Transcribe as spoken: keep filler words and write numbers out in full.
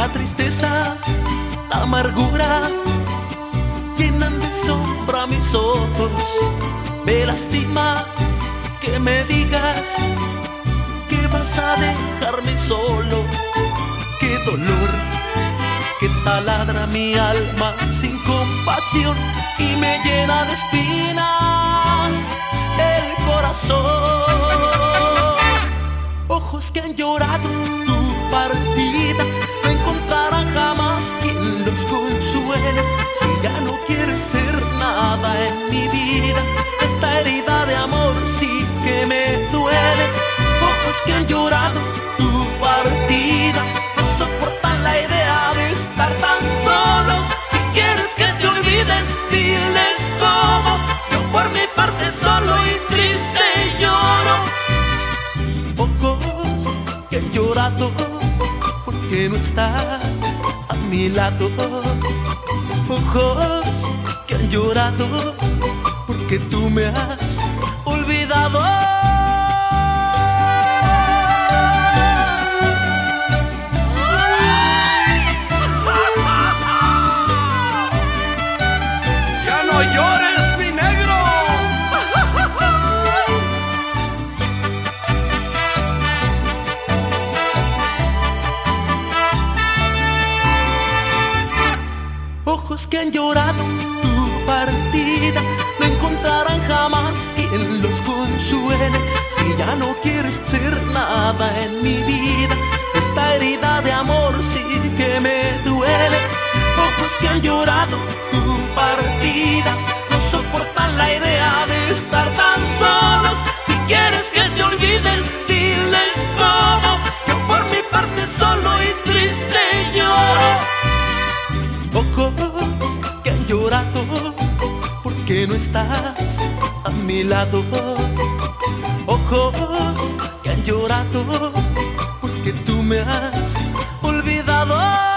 La tristeza, la amargura llenan de sombra mis ojos. Me lastima que me digas que vas a dejarme solo. Qué dolor que taladra mi alma sin compasión y me llena de espinas el corazón. Ojos que han llorado tu partida no encontrarán jamás quien los consuele. Si ya no quieres ser nada en mi vida, esta herida de amor sí que me duele. Ojos que han llorado tu partida no soportan la idea de estar tan solos. Si quieres que te olviden, diles cómo. Yo por mi parte solo y triste lloro. Ojos que han llorado porque no estás a mi lado. Ojos que han llorado porque tú me has olvidado. Ya no llores, mi negro. Ojos que han llorado tu partida no encontrarán jamás quien los consuele. Si ya no quieres ser nada en mi vida, esta herida de amor sí que me duele. Ojos que han llorado tu partida no soportan la idea de estar tan solos. Si quieres que te olviden, diles cómo. Yo por mi parte solo y triste lloro. Ojos que han llorado porque no estás a mi lado. Ojos que han llorado porque tú me has olvidado.